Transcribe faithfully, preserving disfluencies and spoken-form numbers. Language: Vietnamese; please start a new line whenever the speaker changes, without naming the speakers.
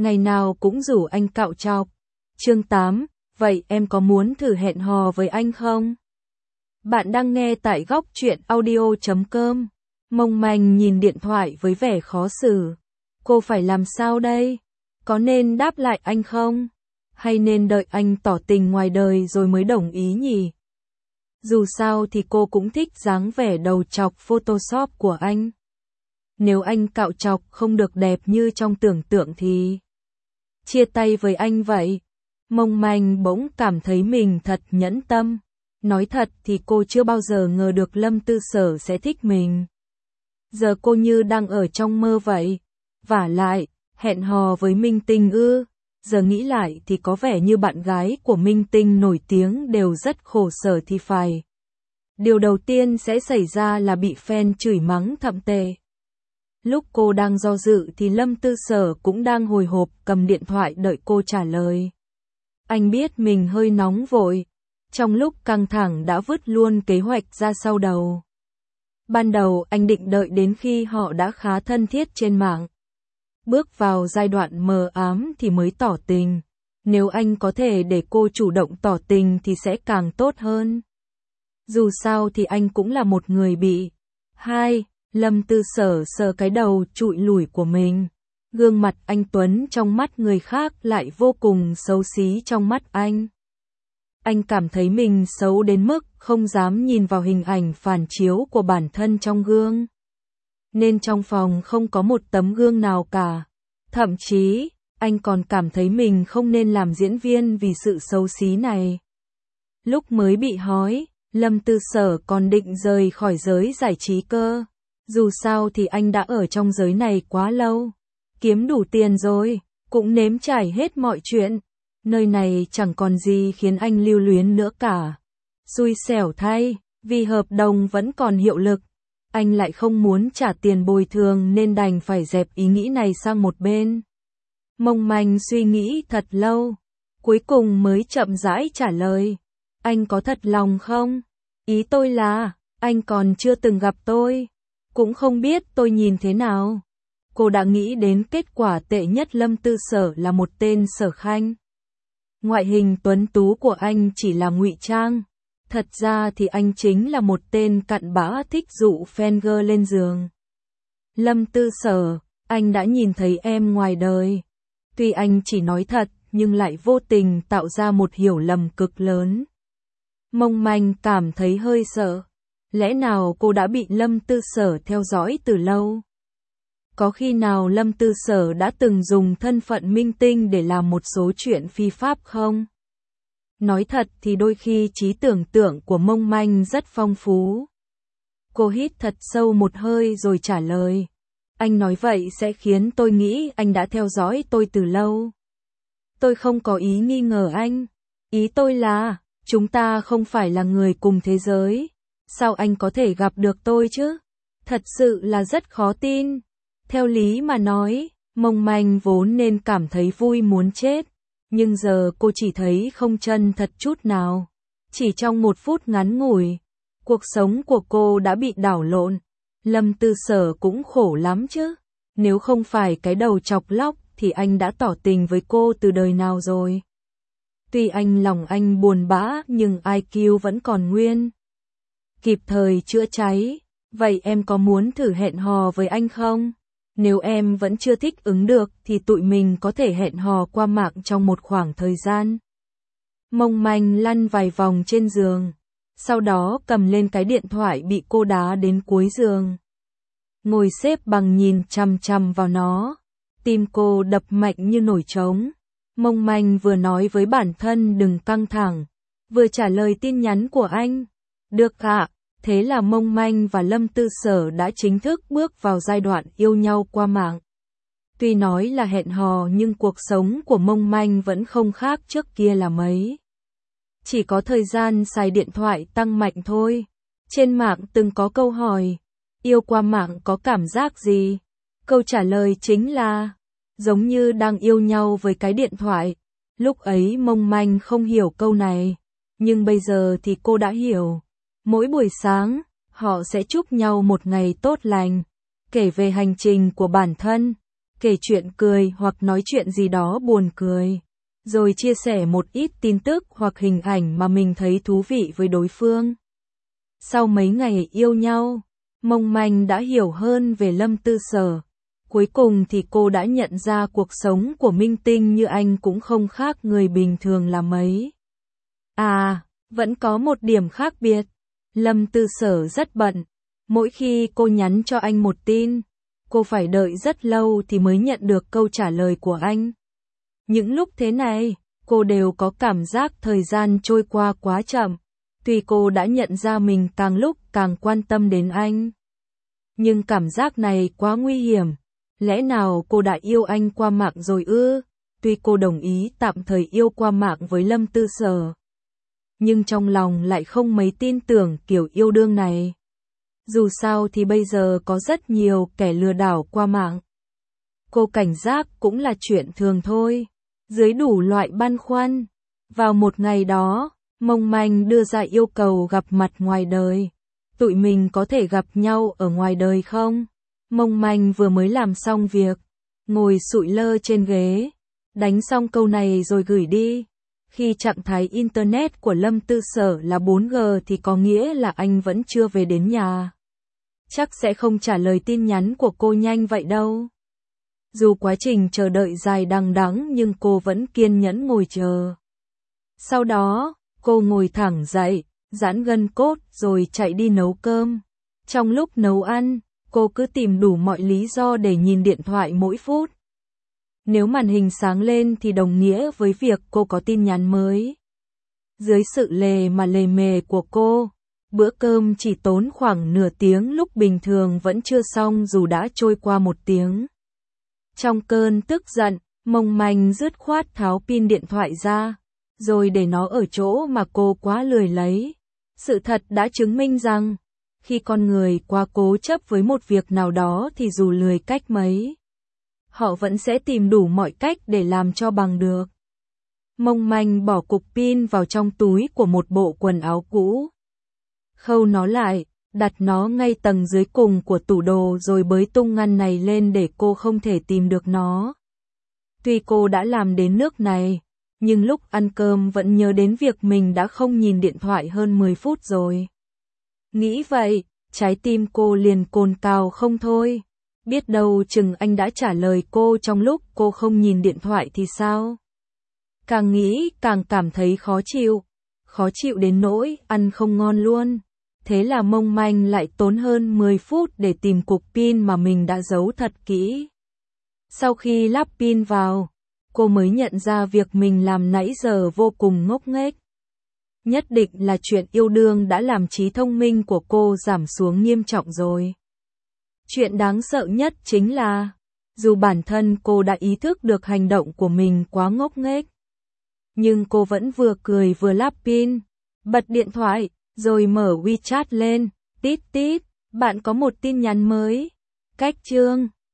ngày nào cũng rủ anh cạo trọc. Chương tám, vậy em có muốn thử hẹn hò với anh không? Bạn đang nghe tại góc truyện audio chấm com. Mông manh nhìn điện thoại với vẻ khó xử. Cô phải làm sao đây? Có nên đáp lại anh không? Hay nên đợi anh tỏ tình ngoài đời rồi mới đồng ý nhỉ? Dù sao thì cô cũng thích dáng vẻ đầu trọc Photoshop của anh. Nếu anh cạo trọc không được đẹp như trong tưởng tượng thì chia tay với anh vậy. Mông manh bỗng cảm thấy mình thật nhẫn tâm. Nói thật thì cô chưa bao giờ ngờ được Lâm Tư Sở sẽ thích mình. Giờ cô như đang ở trong mơ vậy. Vả lại, hẹn hò với minh tinh ư? Giờ nghĩ lại thì có vẻ như bạn gái của minh tinh nổi tiếng đều rất khổ sở thì phải. Điều đầu tiên sẽ xảy ra là bị fan chửi mắng thậm tệ. Lúc cô đang do dự thì Lâm Tư Sở cũng đang hồi hộp cầm điện thoại đợi cô trả lời. Anh biết mình hơi nóng vội. Trong lúc căng thẳng đã vứt luôn kế hoạch ra sau đầu. Ban đầu anh định đợi đến khi họ đã khá thân thiết trên mạng. Bước vào giai đoạn mờ ám thì mới tỏ tình. Nếu anh có thể để cô chủ động tỏ tình thì sẽ càng tốt hơn. Dù sao thì anh cũng là một người bị. Hai, Lâm Tư Sở sờ cái đầu trụi lủi của mình. Gương mặt anh Tuấn trong mắt người khác lại vô cùng xấu xí trong mắt anh. Anh cảm thấy mình xấu đến mức không dám nhìn vào hình ảnh phản chiếu của bản thân trong gương. Nên trong phòng không có một tấm gương nào cả. Thậm chí, anh còn cảm thấy mình không nên làm diễn viên vì sự xấu xí này. Lúc mới bị hói, Lâm Tư Sở còn định rời khỏi giới giải trí cơ. Dù sao thì anh đã ở trong giới này quá lâu. Kiếm đủ tiền rồi, cũng nếm trải hết mọi chuyện. Nơi này chẳng còn gì khiến anh lưu luyến nữa cả. Xui xẻo thay, vì hợp đồng vẫn còn hiệu lực. Anh lại không muốn trả tiền bồi thường nên đành phải dẹp ý nghĩ này sang một bên. Mông manh suy nghĩ thật lâu, cuối cùng mới chậm rãi trả lời. Anh có thật lòng không? Ý tôi là, anh còn chưa từng gặp tôi, cũng không biết tôi nhìn thế nào. Cô đã nghĩ đến kết quả tệ nhất Lâm Tư Sở là một tên Sở Khanh. Ngoại hình tuấn tú của anh chỉ là ngụy trang. Thật ra thì anh chính là một tên cặn bã thích dụ fan girl lên giường. Lâm Tư Sở, anh đã nhìn thấy em ngoài đời. Tuy anh chỉ nói thật, nhưng lại vô tình tạo ra một hiểu lầm cực lớn. Mông manh cảm thấy hơi sợ. Lẽ nào cô đã bị Lâm Tư Sở theo dõi từ lâu? Có khi nào Lâm Tư Sở đã từng dùng thân phận minh tinh để làm một số chuyện phi pháp không? Nói thật thì đôi khi trí tưởng tượng của mông manh rất phong phú. Cô hít thật sâu một hơi rồi trả lời. Anh nói vậy sẽ khiến tôi nghĩ anh đã theo dõi tôi từ lâu. Tôi không có ý nghi ngờ anh. Ý tôi là, chúng ta không phải là người cùng thế giới. Sao anh có thể gặp được tôi chứ? Thật sự là rất khó tin. Theo lý mà nói, mông manh vốn nên cảm thấy vui muốn chết. Nhưng giờ cô chỉ thấy không chân thật chút nào. Chỉ trong một phút ngắn ngủi, cuộc sống của cô đã bị đảo lộn. Lâm Tư Sở cũng khổ lắm chứ. Nếu không phải cái đầu chọc lóc thì anh đã tỏ tình với cô từ đời nào rồi. Tuy anh lòng anh buồn bã nhưng i kiu vẫn còn nguyên. Kịp thời chữa cháy. Vậy em có muốn thử hẹn hò với anh không? Nếu em vẫn chưa thích ứng được thì tụi mình có thể hẹn hò qua mạng trong một khoảng thời gian. Mông manh lăn vài vòng trên giường. Sau đó cầm lên cái điện thoại bị cô đá đến cuối giường. Ngồi xếp bằng nhìn chằm chằm vào nó. Tim cô đập mạnh như nổi trống. Mông manh vừa nói với bản thân đừng căng thẳng. Vừa trả lời tin nhắn của anh. Được ạ. Thế là mông manh và Lâm Tư Sở đã chính thức bước vào giai đoạn yêu nhau qua mạng. Tuy nói là hẹn hò nhưng cuộc sống của mông manh vẫn không khác trước kia là mấy. Chỉ có thời gian xài điện thoại tăng mạnh thôi. Trên mạng từng có câu hỏi, yêu qua mạng có cảm giác gì? Câu trả lời chính là, giống như đang yêu nhau với cái điện thoại. Lúc ấy mông manh không hiểu câu này, nhưng bây giờ thì cô đã hiểu. Mỗi buổi sáng, họ sẽ chúc nhau một ngày tốt lành, kể về hành trình của bản thân, kể chuyện cười hoặc nói chuyện gì đó buồn cười, rồi chia sẻ một ít tin tức hoặc hình ảnh mà mình thấy thú vị với đối phương. Sau mấy ngày yêu nhau, Mông Manh đã hiểu hơn về Lâm Tư Sở. Cuối cùng thì cô đã nhận ra cuộc sống của minh tinh như anh cũng không khác người bình thường là mấy. À, vẫn có một điểm khác biệt. Lâm Tư Sở rất bận. Mỗi khi cô nhắn cho anh một tin, cô phải đợi rất lâu thì mới nhận được câu trả lời của anh. Những lúc thế này, cô đều có cảm giác thời gian trôi qua quá chậm. Tuy cô đã nhận ra mình càng lúc càng quan tâm đến anh, nhưng cảm giác này quá nguy hiểm. Lẽ nào cô đã yêu anh qua mạng rồi ư? Tuy cô đồng ý tạm thời yêu qua mạng với Lâm Tư Sở, nhưng trong lòng lại không mấy tin tưởng kiểu yêu đương này. Dù sao thì bây giờ có rất nhiều kẻ lừa đảo qua mạng. Cô cảnh giác cũng là chuyện thường thôi. Dưới đủ loại băn khoăn, vào một ngày đó, Mông Manh đưa ra yêu cầu gặp mặt ngoài đời. Tụi mình có thể gặp nhau ở ngoài đời không? Mông Manh vừa mới làm xong việc, ngồi sụi lơ trên ghế, đánh xong câu này rồi gửi đi. Khi trạng thái Internet của Lâm Tư Sở là bốn G thì có nghĩa là anh vẫn chưa về đến nhà. Chắc sẽ không trả lời tin nhắn của cô nhanh vậy đâu. Dù quá trình chờ đợi dài đằng đẵng nhưng cô vẫn kiên nhẫn ngồi chờ. Sau đó, cô ngồi thẳng dậy, giãn gân cốt rồi chạy đi nấu cơm. Trong lúc nấu ăn, cô cứ tìm đủ mọi lý do để nhìn điện thoại mỗi phút. Nếu màn hình sáng lên thì đồng nghĩa với việc cô có tin nhắn mới. Dưới sự lề mà lề mề của cô, bữa cơm chỉ tốn khoảng nửa tiếng lúc bình thường vẫn chưa xong dù đã trôi qua một tiếng. Trong cơn tức giận, Mông Manh dứt khoát tháo pin điện thoại ra, rồi để nó ở chỗ mà cô quá lười lấy. Sự thật đã chứng minh rằng, khi con người quá cố chấp với một việc nào đó thì dù lười cách mấy, họ vẫn sẽ tìm đủ mọi cách để làm cho bằng được. Mông Manh bỏ cục pin vào trong túi của một bộ quần áo cũ, khâu nó lại, đặt nó ngay tầng dưới cùng của tủ đồ rồi bới tung ngăn này lên để cô không thể tìm được nó. Tuy cô đã làm đến nước này, nhưng lúc ăn cơm vẫn nhớ đến việc mình đã không nhìn điện thoại hơn mười phút rồi. Nghĩ vậy, trái tim cô liền cồn cào không thôi. Biết đâu chừng anh đã trả lời cô trong lúc cô không nhìn điện thoại thì sao? Càng nghĩ càng cảm thấy khó chịu. Khó chịu đến nỗi ăn không ngon luôn. Thế là Mông Manh lại tốn hơn mười phút để tìm cục pin mà mình đã giấu thật kỹ. Sau khi lắp pin vào, cô mới nhận ra việc mình làm nãy giờ vô cùng ngốc nghếch. Nhất định là chuyện yêu đương đã làm trí thông minh của cô giảm xuống nghiêm trọng rồi. Chuyện đáng sợ nhất chính là, dù bản thân cô đã ý thức được hành động của mình quá ngốc nghếch, nhưng cô vẫn vừa cười vừa lắp pin, bật điện thoại, rồi mở WeChat lên, tít tít, bạn có một tin nhắn mới. Cách chương